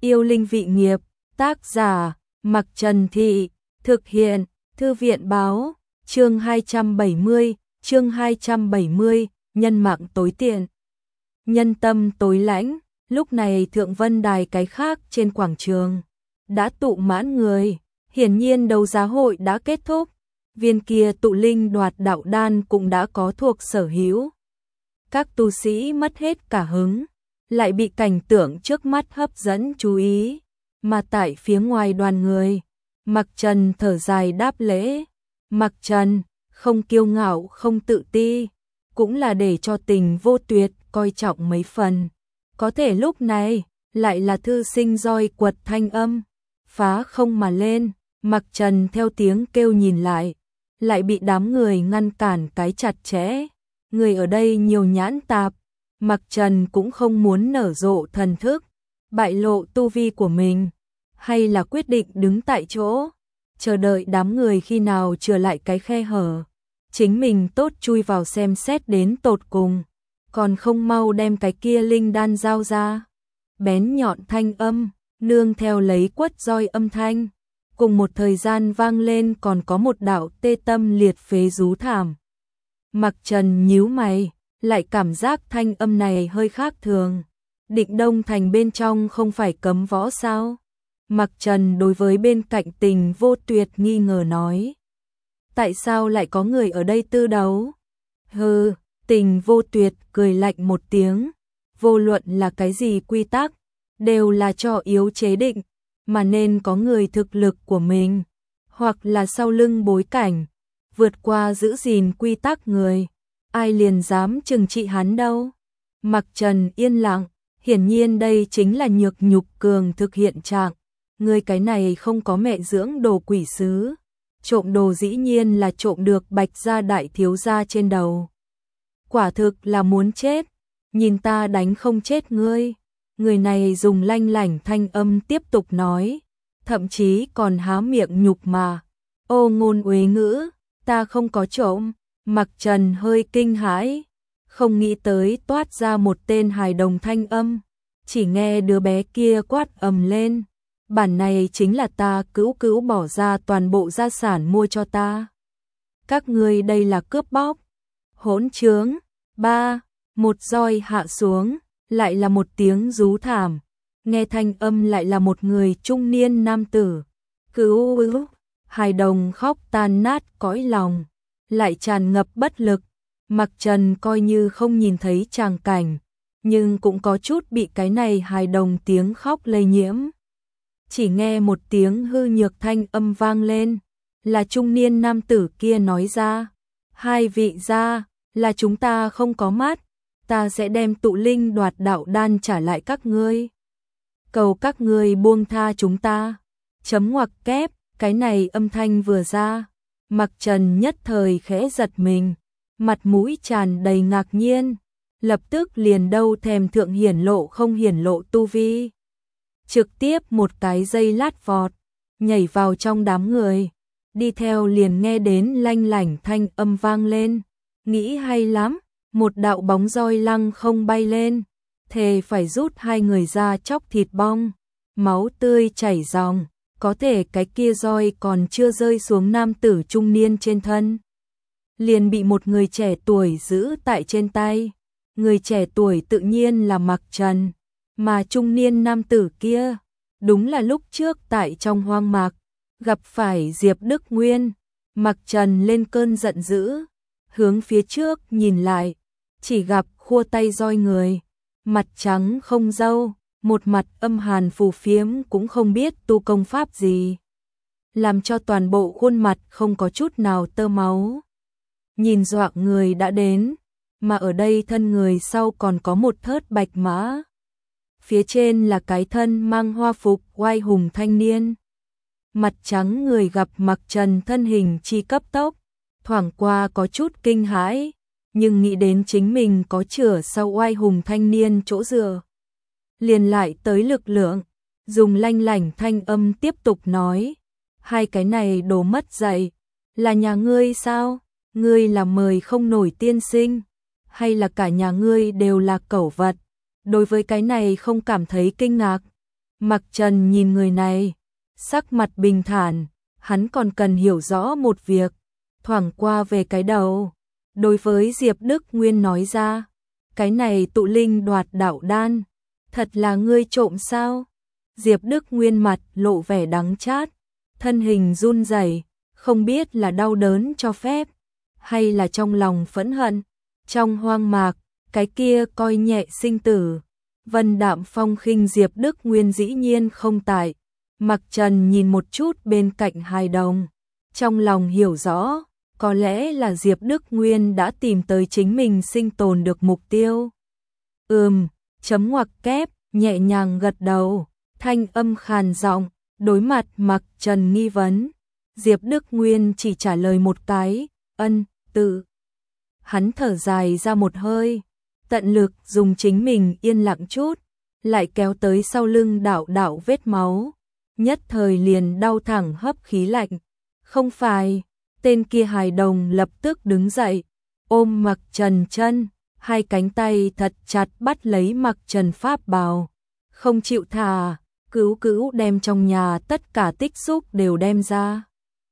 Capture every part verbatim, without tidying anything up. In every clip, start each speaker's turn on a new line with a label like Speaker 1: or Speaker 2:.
Speaker 1: Yêu linh vị nghiệp, tác giả, Mặc Trần Thị, thực hiện, Thư viện báo, chương hai trăm bảy mươi, chương hai trăm bảy mươi, nhân mạng tối tiện. Nhân tâm tối lãnh, lúc này Thượng Vân Đài cái khác trên quảng trường đã tụ mãn người, hiển nhiên đấu giá hội đã kết thúc, viên kia tụ linh đoạt đạo đan cũng đã có thuộc sở hữu. Các tu sĩ mất hết cả hứng, lại bị cảnh tượng trước mắt hấp dẫn chú ý, mà tại phía ngoài đoàn người, Mặc Trần thở dài đáp lễ. Mặc Trần, không kiêu ngạo không tự ti, cũng là để cho Tình Vô Tuyệt coi trọng mấy phần. Có thể lúc này, lại là thư sinh roi quật thanh âm, phá không mà lên, Mặc Trần theo tiếng kêu nhìn lại, lại bị đám người ngăn cản cái chặt chẽ. Người ở đây nhiều nhãn tạp, Mặc Trần cũng không muốn nở rộ thần thức, bại lộ tu vi của mình, hay là quyết định đứng tại chỗ, chờ đợi đám người khi nào trở lại cái khe hở, chính mình tốt chui vào xem xét đến tột cùng, còn không mau đem cái kia linh đan giao ra. Bén nhọn thanh âm, nương theo lấy quất roi âm thanh, cùng một thời gian vang lên, còn có một đạo tê tâm liệt phế rú thảm. Mặc Trần nhíu mày, lại cảm giác thanh âm này hơi khác thường. Định Đông Thành bên trong không phải cấm võ sao? Mặc Trần đối với bên cạnh Tình Vô Tuyệt nghi ngờ nói. Tại sao lại có người ở đây tư đấu? Hừ, Tình Vô Tuyệt cười lạnh một tiếng. Vô luận là cái gì quy tắc, đều là cho yếu chế định, mà nên có người thực lực của mình, hoặc là sau lưng bối cảnh, vượt qua giữ gìn quy tắc người, ai liền dám trừng trị hắn đâu. Mặc Trần yên lặng, hiển nhiên đây chính là nhược nhục cường thực hiện trạng. Người cái này không có mẹ dưỡng đồ quỷ sứ, trộm đồ dĩ nhiên là trộm được Bạch gia đại thiếu gia trên đầu. Quả thực là muốn chết, nhìn ta đánh không chết ngươi. Người này dùng lanh lảnh thanh âm tiếp tục nói, thậm chí còn há miệng nhục mà. Ô ngôn uế ngữ, ta không có trộm. Mặc Trần hơi kinh hãi, không nghĩ tới toát ra một tên hài đồng thanh âm, chỉ nghe đứa bé kia quát ầm lên. Bản này chính là ta cữu cữu bỏ ra toàn bộ gia sản mua cho ta. Các ngươi đây là cướp bóc. Hỗn trướng. Ba, một roi hạ xuống, lại là một tiếng rú thảm. Nghe thanh âm lại là một người trung niên nam tử. Cữu cữu, hài đồng khóc tan nát cõi lòng, lại tràn ngập bất lực. Mặc Trần coi như không nhìn thấy tràng cảnh, nhưng cũng có chút bị cái này hài đồng tiếng khóc lây nhiễm. Chỉ nghe một tiếng hư nhược thanh âm vang lên, là trung niên nam tử kia nói ra. Hai vị gia, là chúng ta không có mắt, ta sẽ đem tụ linh đoạt đạo đan trả lại các ngươi. Cầu các ngươi buông tha chúng ta. Chấm ngoặc kép, cái này âm thanh vừa ra, Mặc Trần nhất thời khẽ giật mình, mặt mũi tràn đầy ngạc nhiên, lập tức liền đâu thèm thượng hiển lộ không hiển lộ tu vi. Trực tiếp một cái dây lát vọt, nhảy vào trong đám người, đi theo liền nghe đến lanh lảnh thanh âm vang lên. Nghĩ hay lắm, một đạo bóng roi lăng không bay lên, thề phải rút hai người ra chóc thịt bong, máu tươi chảy ròng, có thể cái kia roi còn chưa rơi xuống nam tử trung niên trên thân, liền bị một người trẻ tuổi giữ tại trên tay. Người trẻ tuổi tự nhiên là Mặc Trần, mà trung niên nam tử kia, đúng là lúc trước tại trong hoang mạc, gặp phải Diệp Đức Nguyên. Mặc Trần lên cơn giận dữ, hướng phía trước nhìn lại, chỉ gặp khua tay roi người, mặt trắng không râu, một mặt âm hàn phù phiếm, cũng không biết tu công pháp gì, làm cho toàn bộ khuôn mặt không có chút nào tơ máu. Nhìn dọa người đã đến, mà ở đây thân người sau còn có một thớt bạch mã. Phía trên là cái thân mang hoa phục oai hùng thanh niên. Mặt trắng người gặp Mặc Trần thân hình chi cấp tốc, thoảng qua có chút kinh hãi, nhưng nghĩ đến chính mình có chửa sau oai hùng thanh niên chỗ dựa, liền lại tới lực lượng, dùng lanh lảnh thanh âm tiếp tục nói, hai cái này đồ mất dạy, là nhà ngươi sao? Ngươi là mời không nổi tiên sinh, hay là cả nhà ngươi đều là cẩu vật? Đối với cái này không cảm thấy kinh ngạc. Mặc Trần nhìn người này, sắc mặt bình thản, hắn còn cần hiểu rõ một việc, thoảng qua về cái đầu. Đối với Diệp Đức Nguyên nói ra, cái này tụ linh đoạt đạo đan, thật là ngươi trộm sao? Diệp Đức Nguyên mặt lộ vẻ đắng chát, thân hình run rẩy, không biết là đau đớn cho phép, hay là trong lòng phẫn hận. Trong hoang mạc, cái kia coi nhẹ sinh tử, Vân Đạm Phong khinh Diệp Đức Nguyên dĩ nhiên không tại. Mặc Trần nhìn một chút bên cạnh hài đồng, trong lòng hiểu rõ, có lẽ là Diệp Đức Nguyên đã tìm tới chính mình sinh tồn được mục tiêu. Ừm, chấm ngoặc kép, nhẹ nhàng gật đầu, thanh âm khàn giọng, đối mặt Mặc Trần nghi vấn. Diệp Đức Nguyên chỉ trả lời một cái, ân, tự. Hắn thở dài ra một hơi, tận lực dùng chính mình yên lặng chút, lại kéo tới sau lưng đạo đạo vết máu, nhất thời liền đau thẳng hấp khí lạnh. Không phải, tên kia hài đồng lập tức đứng dậy, ôm Mặc Trần chân, hai cánh tay thật chặt bắt lấy Mặc Trần pháp bào, không chịu thả, cứu cứu đem trong nhà tất cả tích xúc đều đem ra.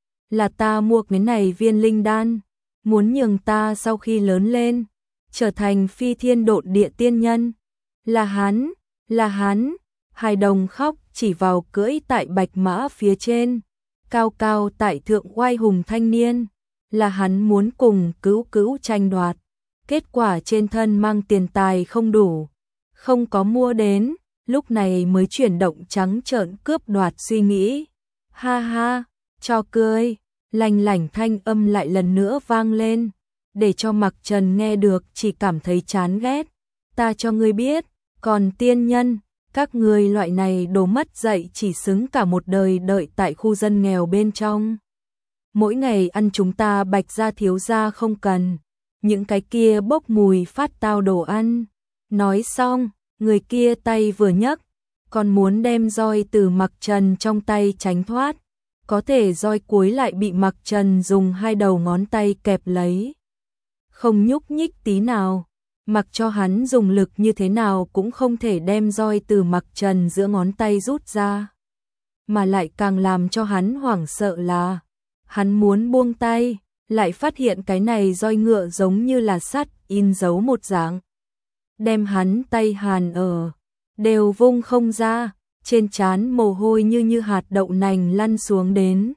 Speaker 1: Là ta mua cái này viên linh đan, muốn nhường ta sau khi lớn lên, trở thành phi thiên độn địa tiên nhân. Là hắn, là hắn, hài đồng khóc chỉ vào cưỡi tại bạch mã phía trên, cao cao tại thượng oai hùng thanh niên, là hắn muốn cùng cứu cứu tranh đoạt, kết quả trên thân mang tiền tài không đủ, không có mua đến, lúc này mới chuyển động trắng trợn cướp đoạt suy nghĩ. Ha ha, cho cười, lanh lảnh thanh âm lại lần nữa vang lên, để cho Mặc Trần nghe được chỉ cảm thấy chán ghét. Ta cho ngươi biết, còn tiên nhân, các ngươi loại này đồ mất dạy chỉ xứng cả một đời đợi tại khu dân nghèo bên trong. Mỗi ngày ăn chúng ta Bạch gia thiếu gia không cần, những cái kia bốc mùi phát tao đồ ăn. Nói xong, người kia tay vừa nhấc, còn muốn đem roi từ Mặc Trần trong tay tránh thoát, có thể roi cuối lại bị Mặc Trần dùng hai đầu ngón tay kẹp lấy, không nhúc nhích tí nào. Mặc cho hắn dùng lực như thế nào cũng không thể đem roi từ Mặc Trần giữa ngón tay rút ra. Mà lại càng làm cho hắn hoảng sợ là, hắn muốn buông tay, lại phát hiện cái này roi ngựa giống như là sắt in dấu một dạng, đem hắn tay hàn ở, đều vung không ra, trên trán mồ hôi như như hạt đậu nành lăn xuống đến.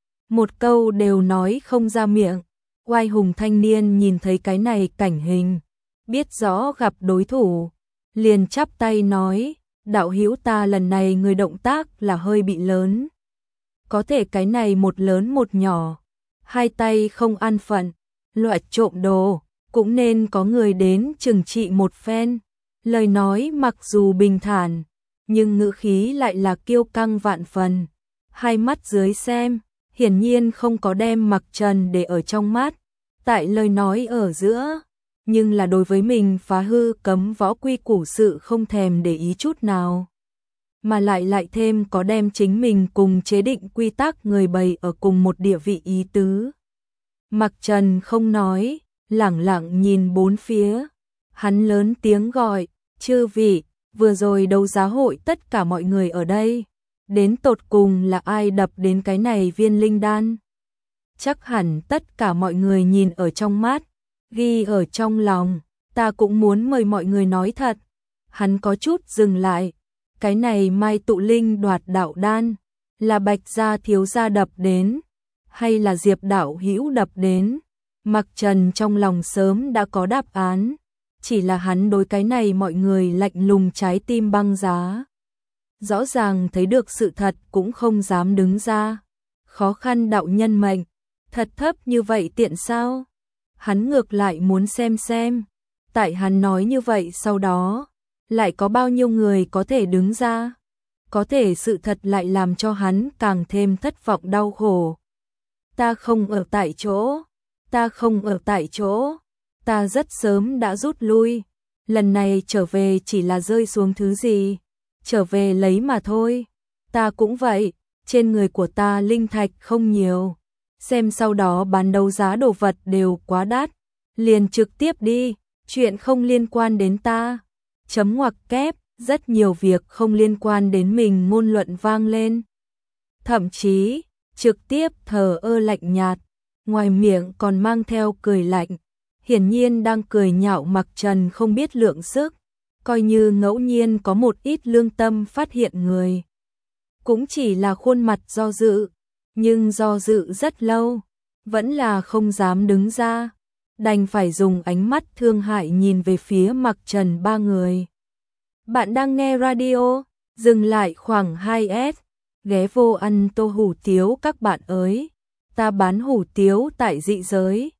Speaker 1: Một câu đều nói không ra miệng. Oai hùng thanh niên nhìn thấy cái này cảnh hình, biết rõ gặp đối thủ, liền chắp tay nói, đạo hữu ta lần này người động tác là hơi bị lớn. Có thể cái này một lớn một nhỏ, hai tay không an phận, loại trộm đồ, cũng nên có người đến trừng trị một phen. Lời nói mặc dù bình thản, nhưng ngữ khí lại là kiêu căng vạn phần. Hai mắt dưới xem, hiển nhiên không có đem Mặc Trần để ở trong mắt, tại lời nói ở giữa, nhưng là đối với mình phá hư cấm võ quy củ sự không thèm để ý chút nào. Mà lại lại thêm có đem chính mình cùng chế định quy tắc người bày ở cùng một địa vị ý tứ. Mặc Trần không nói, lẳng lặng nhìn bốn phía, hắn lớn tiếng gọi, chư vị, vừa rồi đấu giá hội tất cả mọi người ở đây, đến tột cùng là ai đập đến cái này viên linh đan? Chắc hẳn tất cả mọi người nhìn ở trong mắt, ghi ở trong lòng, ta cũng muốn mời mọi người nói thật. Hắn có chút dừng lại, cái này mai tụ linh đoạt đạo đan, là Bạch gia thiếu gia đập đến, hay là Diệp đạo hữu đập đến? Mặc Trần trong lòng sớm đã có đáp án, chỉ là hắn đối cái này mọi người lạnh lùng trái tim băng giá. Rõ ràng thấy được sự thật cũng không dám đứng ra. Khó khăn đạo nhân mệnh, thật thấp như vậy tiện sao? Hắn ngược lại muốn xem xem, tại hắn nói như vậy sau đó, lại có bao nhiêu người có thể đứng ra? Có thể sự thật lại làm cho hắn càng thêm thất vọng đau khổ. Ta không ở tại chỗ, ta không ở tại chỗ, ta rất sớm đã rút lui, lần này trở về chỉ là rơi xuống thứ gì, trở về lấy mà thôi. Ta cũng vậy, trên người của ta linh thạch không nhiều, xem sau đó bán đấu giá đồ vật đều quá đắt, liền trực tiếp đi, chuyện không liên quan đến ta. Chấm ngoặc kép, rất nhiều việc không liên quan đến mình ngôn luận vang lên. Thậm chí, trực tiếp thờ ơ lạnh nhạt, ngoài miệng còn mang theo cười lạnh, hiển nhiên đang cười nhạo Mặc Trần không biết lượng sức, coi như ngẫu nhiên có một ít lương tâm phát hiện người. Cũng chỉ là khuôn mặt do dự, nhưng do dự rất lâu, vẫn là không dám đứng ra, đành phải dùng ánh mắt thương hại nhìn về phía Mặc Trần ba người. Bạn đang nghe radio, dừng lại khoảng hai s, ghé vô ăn tô hủ tiếu các bạn ơi, ta bán hủ tiếu tại dị giới.